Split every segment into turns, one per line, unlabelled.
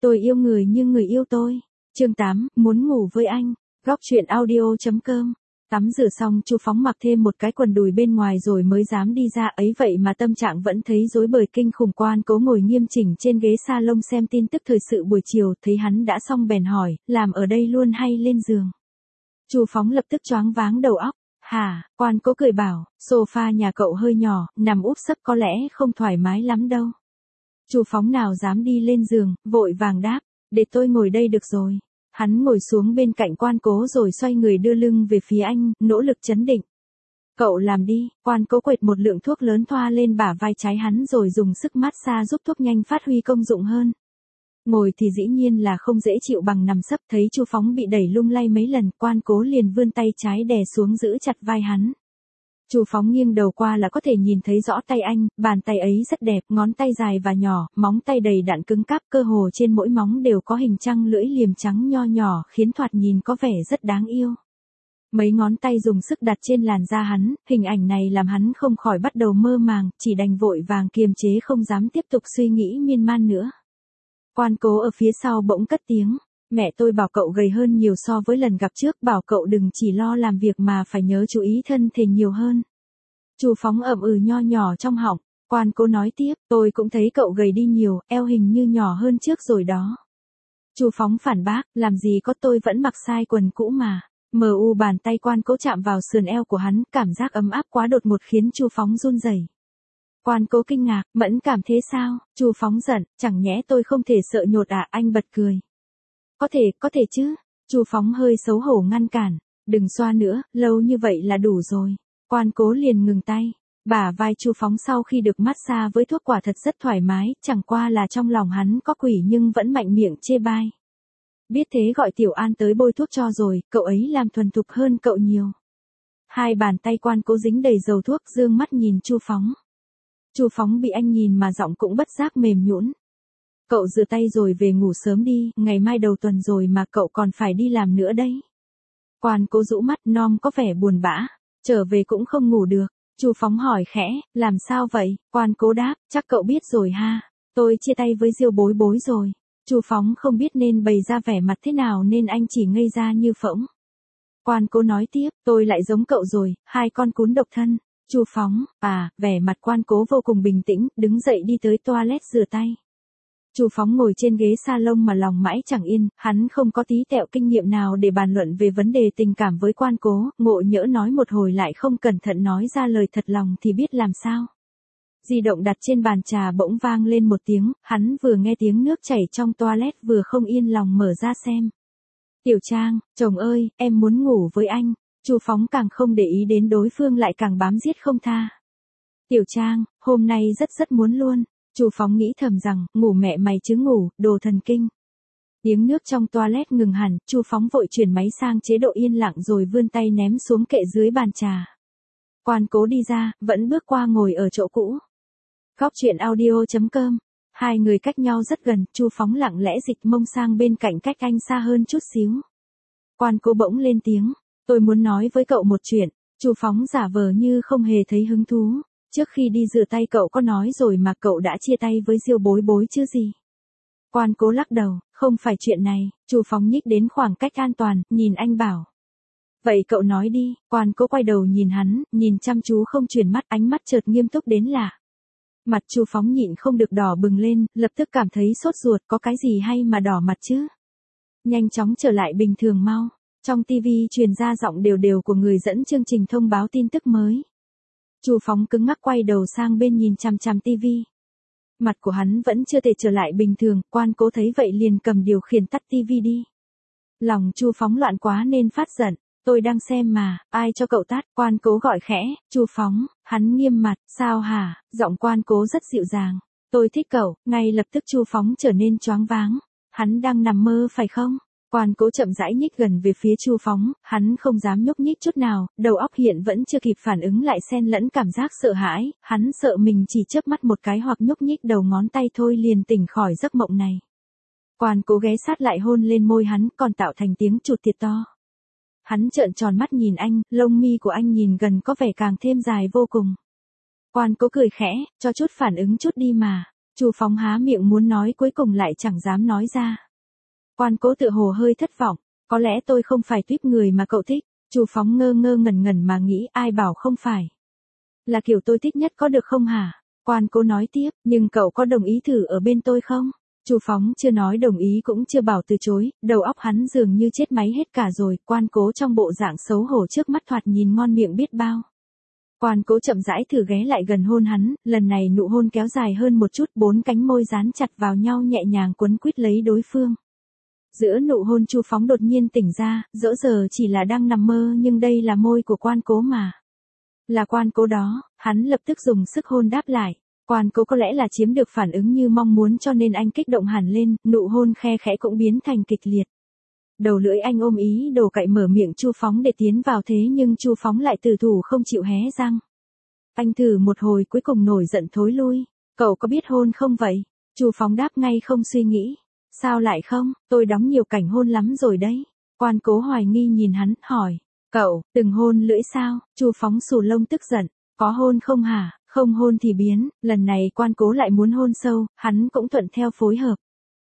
Tôi yêu người như người yêu tôi. Chương 8, muốn ngủ với anh. Góc truyện audio.com. Tắm rửa xong Chu Phóng mặc thêm một cái quần đùi bên ngoài rồi mới dám đi ra, ấy vậy mà tâm trạng vẫn thấy rối bời kinh khủng. Quan Cố ngồi nghiêm chỉnh trên ghế salon xem tin tức thời sự buổi chiều, thấy hắn đã xong bèn hỏi, làm ở đây luôn hay lên giường? Chu Phóng lập tức choáng váng đầu óc. Hả? Quan Cố cười bảo, sofa nhà cậu hơi nhỏ, nằm úp sấp có lẽ không thoải mái lắm đâu. Chu Phóng nào dám đi lên giường, vội vàng đáp, để tôi ngồi đây được rồi. Hắn ngồi xuống bên cạnh Quan Cố rồi xoay người đưa lưng về phía anh, nỗ lực trấn định. Cậu làm đi. Quan Cố quệt một lượng thuốc lớn thoa lên bả vai trái hắn rồi dùng sức massage giúp thuốc nhanh phát huy công dụng hơn. Ngồi thì dĩ nhiên là không dễ chịu bằng nằm sấp, thấy Chu Phóng bị đẩy lung lay mấy lần, Quan Cố liền vươn tay trái đè xuống giữ chặt vai hắn. Chu Phóng nghiêng đầu qua là có thể nhìn thấy rõ tay anh, bàn tay ấy rất đẹp, ngón tay dài và nhỏ, móng tay đầy đặn cứng cáp, cơ hồ trên mỗi móng đều có hình trăng lưỡi liềm trắng nho nhỏ, khiến thoạt nhìn có vẻ rất đáng yêu. Mấy ngón tay dùng sức đặt trên làn da hắn, hình ảnh này làm hắn không khỏi bắt đầu mơ màng, chỉ đành vội vàng kiềm chế không dám tiếp tục suy nghĩ miên man nữa. Quan Cố ở phía sau bỗng cất tiếng, mẹ tôi bảo cậu gầy hơn nhiều so với lần gặp trước, bảo cậu đừng chỉ lo làm việc mà phải nhớ chú ý thân thể nhiều hơn. Chu Phóng ậm ừ nho nhỏ trong họng. Quan Cố nói tiếp, tôi cũng thấy cậu gầy đi nhiều, eo hình như nhỏ hơn trước rồi đó. Chu Phóng phản bác, làm gì có, tôi vẫn mặc size quần cũ mà. Bàn tay Quan Cố chạm vào sườn eo của hắn, cảm giác ấm áp quá đột ngột khiến Chu Phóng run rẩy. Quan Cố kinh ngạc, mẫn cảm thế sao? Chu Phóng giận, chẳng nhẽ tôi không thể sợ nhột à? Anh bật cười. Có thể chứ. Chu Phóng hơi xấu hổ ngăn cản, đừng xoa nữa, lâu như vậy là đủ rồi. Quan Cố liền ngừng tay. Bả vai Chu Phóng sau khi được massage với thuốc quả thật rất thoải mái, chẳng qua là trong lòng hắn có quỷ nhưng vẫn mạnh miệng chê bai. Biết thế gọi Tiểu An tới bôi thuốc cho rồi, cậu ấy làm thuần thục hơn cậu nhiều. Hai bàn tay Quan Cố dính đầy dầu thuốc, dương mắt nhìn Chu Phóng. Chu Phóng bị anh nhìn mà giọng cũng bất giác mềm nhũn. Cậu rửa tay rồi về ngủ sớm đi, ngày mai đầu tuần rồi mà cậu còn phải đi làm nữa đấy. Quan Cố rũ mắt non có vẻ buồn bã, trở về cũng không ngủ được. Chu Phóng hỏi khẽ, làm sao vậy? Quan Cố đáp, chắc cậu biết rồi ha, tôi chia tay với Diêu Bối Bối rồi. Chu Phóng không biết nên bày ra vẻ mặt thế nào nên anh chỉ ngây ra như phỗng. Quan Cố nói tiếp, tôi lại giống cậu rồi, hai con cún độc thân. Chu Phóng, vẻ mặt Quan Cố vô cùng bình tĩnh, đứng dậy đi tới toilet rửa tay. Chu Phóng ngồi trên ghế salon mà lòng mãi chẳng yên, hắn không có tí tẹo kinh nghiệm nào để bàn luận về vấn đề tình cảm với Quan Cố, ngộ nhỡ nói một hồi lại không cẩn thận nói ra lời thật lòng thì biết làm sao. Di động đặt trên bàn trà bỗng vang lên một tiếng, hắn vừa nghe tiếng nước chảy trong toilet vừa không yên lòng mở ra xem. Tiểu Trang, chồng ơi, em muốn ngủ với anh. Chu Phóng càng không để ý đến đối phương lại càng bám giết không tha. Tiểu Trang, hôm nay rất muốn luôn. Chu Phóng nghĩ thầm rằng, ngủ mẹ mày chứ ngủ, đồ thần kinh. Tiếng nước trong toilet ngừng hẳn, Chu Phóng vội chuyển máy sang chế độ yên lặng rồi vươn tay ném xuống kệ dưới bàn trà. Quan Cố đi ra, vẫn bước qua ngồi ở chỗ cũ. Góc truyện audio.com. Hai người cách nhau rất gần, Chu Phóng lặng lẽ dịch mông sang bên cạnh cách anh xa hơn chút xíu. Quan Cố bỗng lên tiếng, tôi muốn nói với cậu một chuyện. Chu Phóng giả vờ như không hề thấy hứng thú. Trước khi đi rửa tay cậu có nói rồi mà cậu đã chia tay với Diêu Bối Bối chứ gì. Quan Cố lắc đầu, không phải chuyện này. Chu Phóng nhích đến khoảng cách an toàn, nhìn anh bảo. Vậy cậu nói đi. Quan Cố quay đầu nhìn hắn, nhìn chăm chú không chuyển mắt, ánh mắt chợt nghiêm túc đến lạ. Mặt Chu Phóng nhịn không được đỏ bừng lên, lập tức cảm thấy sốt ruột, có cái gì hay mà đỏ mặt chứ. Nhanh chóng trở lại bình thường mau. Trong TV truyền ra giọng đều của người dẫn chương trình thông báo tin tức mới. Chu Phóng cứng ngắc quay đầu sang bên nhìn chằm chằm TV. Mặt của hắn vẫn chưa thể trở lại bình thường, Quan Cố thấy vậy liền cầm điều khiển tắt TV đi. Lòng Chu Phóng loạn quá nên phát giận, tôi đang xem mà, ai cho cậu tắt? Quan Cố gọi khẽ, Chu Phóng, hắn nghiêm mặt, sao hả? Giọng Quan Cố rất dịu dàng, tôi thích cậu. Ngay lập tức Chu Phóng trở nên choáng váng, hắn đang nằm mơ phải không? Quan Cố chậm rãi nhích gần về phía Chu Phóng, hắn không dám nhúc nhích chút nào, đầu óc hiện vẫn chưa kịp phản ứng lại xen lẫn cảm giác sợ hãi, hắn sợ mình chỉ chớp mắt một cái hoặc nhúc nhích đầu ngón tay thôi liền tỉnh khỏi giấc mộng này. Quan Cố ghé sát lại hôn lên môi hắn, còn tạo thành tiếng chụt thiệt to. Hắn trợn tròn mắt nhìn anh, lông mi của anh nhìn gần có vẻ càng thêm dài vô cùng. Quan Cố cười khẽ, cho chút phản ứng chút đi mà. Chu Phóng há miệng muốn nói cuối cùng lại chẳng dám nói ra. Quan Cố tựa hồ hơi thất vọng, có lẽ tôi không phải tuýp người mà cậu thích. Chu Phóng ngơ ngơ ngẩn ngẩn mà nghĩ, ai bảo không phải. Là kiểu tôi thích nhất có được không hả? Quan Cố nói tiếp, nhưng cậu có đồng ý thử ở bên tôi không? Chu Phóng chưa nói đồng ý cũng chưa bảo từ chối, đầu óc hắn dường như chết máy hết cả rồi. Quan Cố trong bộ dạng xấu hổ trước mắt thoạt nhìn ngon miệng biết bao. Quan Cố chậm rãi thử ghé lại gần hôn hắn, lần này nụ hôn kéo dài hơn một chút, 4 cánh môi dán chặt vào nhau nhẹ nhàng quấn quýt lấy đối phương. Giữa nụ hôn Chu Phóng đột nhiên tỉnh ra, dẫu giờ chỉ là đang nằm mơ nhưng đây là môi của Quan Cố mà. Là Quan Cố đó, hắn lập tức dùng sức hôn đáp lại. Quan Cố có lẽ là chiếm được phản ứng như mong muốn cho nên anh kích động hẳn lên, nụ hôn khe khẽ cũng biến thành kịch liệt. Đầu lưỡi anh ôm ý đồ cậy mở miệng Chu Phóng để tiến vào thế nhưng Chu Phóng lại từ thủ không chịu hé răng. Anh thử một hồi cuối cùng nổi giận thối lui. Cậu có biết hôn không vậy? Chu Phóng đáp ngay không suy nghĩ. Sao lại không, tôi đóng nhiều cảnh hôn lắm rồi đấy. Quan Cố hoài nghi nhìn hắn, hỏi. Cậu, từng hôn lưỡi sao? Chu Phóng xù lông tức giận. Có hôn không hả? Không hôn thì biến, lần này Quan Cố lại muốn hôn sâu, hắn cũng thuận theo phối hợp.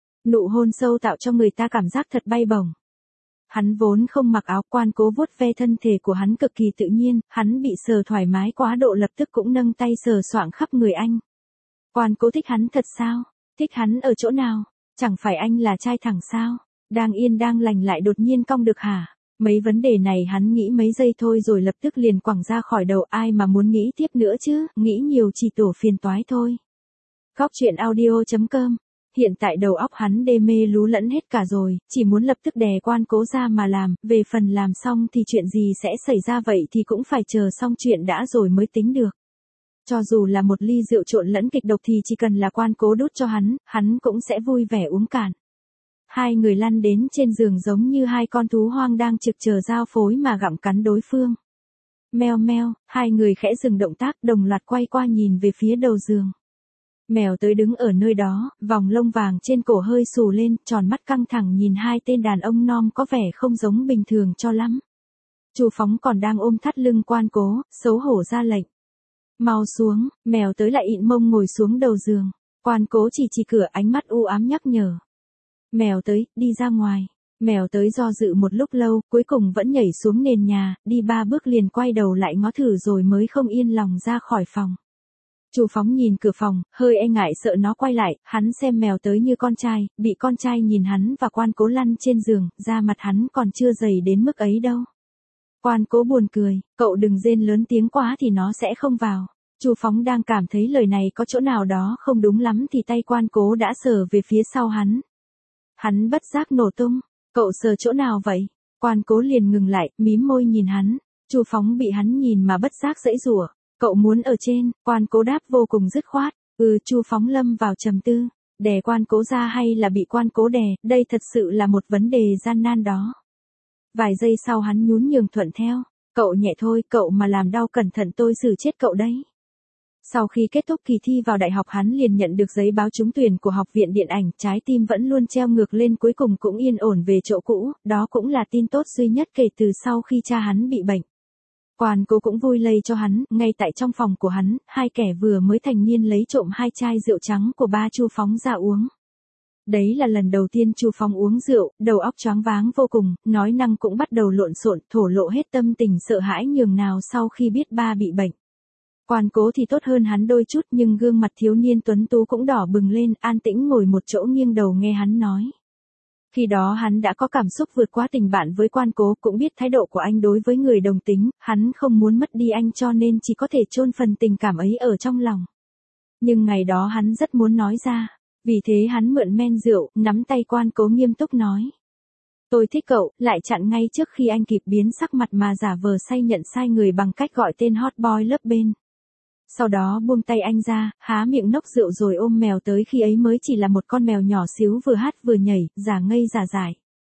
Nụ hôn sâu tạo cho người ta cảm giác thật bay bổng. Hắn vốn không mặc áo, Quan Cố vuốt ve thân thể của hắn cực kỳ tự nhiên, hắn bị sờ thoải mái quá độ lập tức cũng nâng tay sờ soạng khắp người anh. Quan Cố thích hắn thật sao? Thích hắn ở chỗ nào? Chẳng phải anh là trai thẳng sao? Đang yên đang lành lại đột nhiên cong được hả? Mấy vấn đề này hắn nghĩ mấy giây thôi rồi lập tức liền quẳng ra khỏi đầu, ai mà muốn nghĩ tiếp nữa chứ, nghĩ nhiều chỉ tổ phiền toái thôi. Góc truyện audio.com. Hiện tại đầu óc hắn đê mê lú lẫn hết cả rồi, chỉ muốn lập tức đè Quan Cố ra mà làm, về phần làm xong thì chuyện gì sẽ xảy ra vậy thì cũng phải chờ xong chuyện đã rồi mới tính được. Cho dù là một ly rượu trộn lẫn kịch độc thì chỉ cần là Quan Cố đút cho hắn cũng sẽ vui vẻ uống cạn. Hai người lăn đến trên giường giống như hai con thú hoang đang trực chờ giao phối mà gặm cắn đối phương. Meo meo, hai người khẽ dừng động tác đồng loạt quay qua nhìn về phía đầu giường. Mèo tới đứng ở nơi đó, vòng lông vàng trên cổ hơi xù lên, tròn mắt căng thẳng nhìn hai tên đàn ông non có vẻ không giống bình thường cho lắm. Chu Phóng còn đang ôm thắt lưng Quan Cố, xấu hổ ra lệnh. Mau xuống, mèo tới lại ịn mông ngồi xuống đầu giường. Quan Cố chỉ cửa, ánh mắt u ám nhắc nhở. Mèo tới, đi ra ngoài. Mèo tới do dự một lúc lâu, cuối cùng vẫn nhảy xuống nền nhà, đi 3 bước liền quay đầu lại ngó thử rồi mới không yên lòng ra khỏi phòng. Chu Phóng nhìn cửa phòng, hơi e ngại sợ nó quay lại, hắn xem mèo tới như con trai, bị con trai nhìn hắn và Quan Cố lăn trên giường, da mặt hắn còn chưa dày đến mức ấy đâu. Quan Cố buồn cười, cậu đừng rên lớn tiếng quá thì nó sẽ không vào. Chu Phóng đang cảm thấy lời này có chỗ nào đó không đúng lắm thì tay Quan Cố đã sờ về phía sau hắn. Hắn bất giác nổ tung, cậu sờ chỗ nào vậy? Quan Cố liền ngừng lại, mím môi nhìn hắn. Chu Phóng bị hắn nhìn mà bất giác giãy giụa. Cậu muốn ở trên, Quan Cố đáp vô cùng dứt khoát. Chu Phóng lâm vào trầm tư. Đè Quan Cố ra hay là bị Quan Cố đè, đây thật sự là một vấn đề gian nan đó. Vài giây sau hắn nhún nhường thuận theo. Cậu nhẹ thôi, cậu mà làm đau cẩn thận tôi xử chết cậu đấy. Sau khi kết thúc kỳ thi vào đại học hắn liền nhận được giấy báo trúng tuyển của Học viện Điện ảnh, trái tim vẫn luôn treo ngược lên cuối cùng cũng yên ổn về chỗ cũ, đó cũng là tin tốt duy nhất kể từ sau khi cha hắn bị bệnh. Quan Cố cũng vui lây cho hắn, ngay tại trong phòng của hắn, hai kẻ vừa mới thành niên lấy trộm 2 chai rượu trắng của ba Chu Phóng ra uống. Đấy là lần đầu tiên Chu Phóng uống rượu, đầu óc choáng váng vô cùng, nói năng cũng bắt đầu lộn xộn, thổ lộ hết tâm tình sợ hãi nhường nào sau khi biết ba bị bệnh. Quan Cố thì tốt hơn hắn đôi chút nhưng gương mặt thiếu niên tuấn tú cũng đỏ bừng lên, an tĩnh ngồi một chỗ nghiêng đầu nghe hắn nói. Khi đó hắn đã có cảm xúc vượt quá tình bạn với Quan Cố, cũng biết thái độ của anh đối với người đồng tính, hắn không muốn mất đi anh cho nên chỉ có thể chôn phần tình cảm ấy ở trong lòng. Nhưng ngày đó hắn rất muốn nói ra, vì thế hắn mượn men rượu, nắm tay Quan Cố nghiêm túc nói. Tôi thích cậu, lại chặn ngay trước khi anh kịp biến sắc mặt mà giả vờ say nhận sai người bằng cách gọi tên hot boy lớp bên. Sau đó buông tay anh ra, há miệng nốc rượu rồi ôm mèo tới, khi ấy mới chỉ là một con mèo nhỏ xíu vừa hát vừa nhảy, giả ngây giả dại.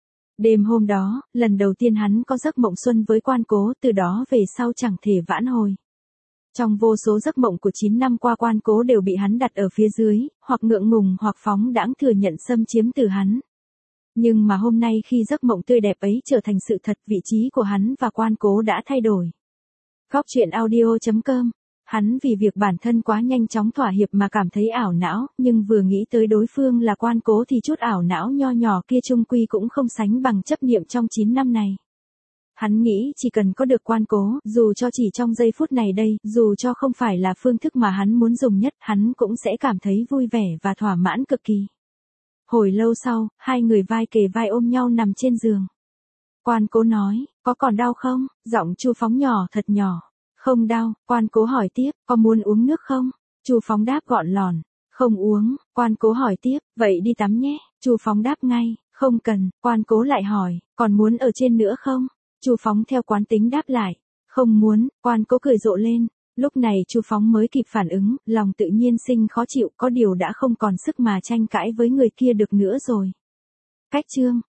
Đêm hôm đó, lần đầu tiên hắn có giấc mộng xuân với Quan Cố, từ đó về sau chẳng thể vãn hồi. Trong vô số giấc mộng của 9 năm qua Quan Cố đều bị hắn đặt ở phía dưới, hoặc ngượng ngùng hoặc phóng đãng thừa nhận xâm chiếm từ hắn. Nhưng mà hôm nay khi giấc mộng tươi đẹp ấy trở thành sự thật, vị trí của hắn và Quan Cố đã thay đổi. Góc truyện audio.com Hắn vì việc bản thân quá nhanh chóng thỏa hiệp mà cảm thấy ảo não, nhưng vừa nghĩ tới đối phương là Quan Cố thì chút ảo não nho nhỏ kia chung quy cũng không sánh bằng chấp niệm trong 9 năm này. Hắn nghĩ chỉ cần có được Quan Cố, dù cho chỉ trong giây phút này đây, dù cho không phải là phương thức mà hắn muốn dùng nhất, hắn cũng sẽ cảm thấy vui vẻ và thỏa mãn cực kỳ. Hồi lâu sau, hai người vai kề vai ôm nhau nằm trên giường. Quan Cố nói, có còn đau không? Giọng Chu Phóng nhỏ thật nhỏ. Không đau. Quan Cố hỏi tiếp, có muốn uống nước không? Chu Phóng đáp gọn lòn, không uống. Quan Cố hỏi tiếp, vậy đi tắm nhé. Chu Phóng đáp ngay, không cần. Quan Cố lại hỏi, còn muốn ở trên nữa không? Chu Phóng theo quán tính đáp lại, không muốn. Quan Cố cười rộ lên. Lúc này Chu Phóng mới kịp phản ứng, lòng tự nhiên sinh khó chịu, có điều đã không còn sức mà tranh cãi với người kia được nữa rồi. Cách chương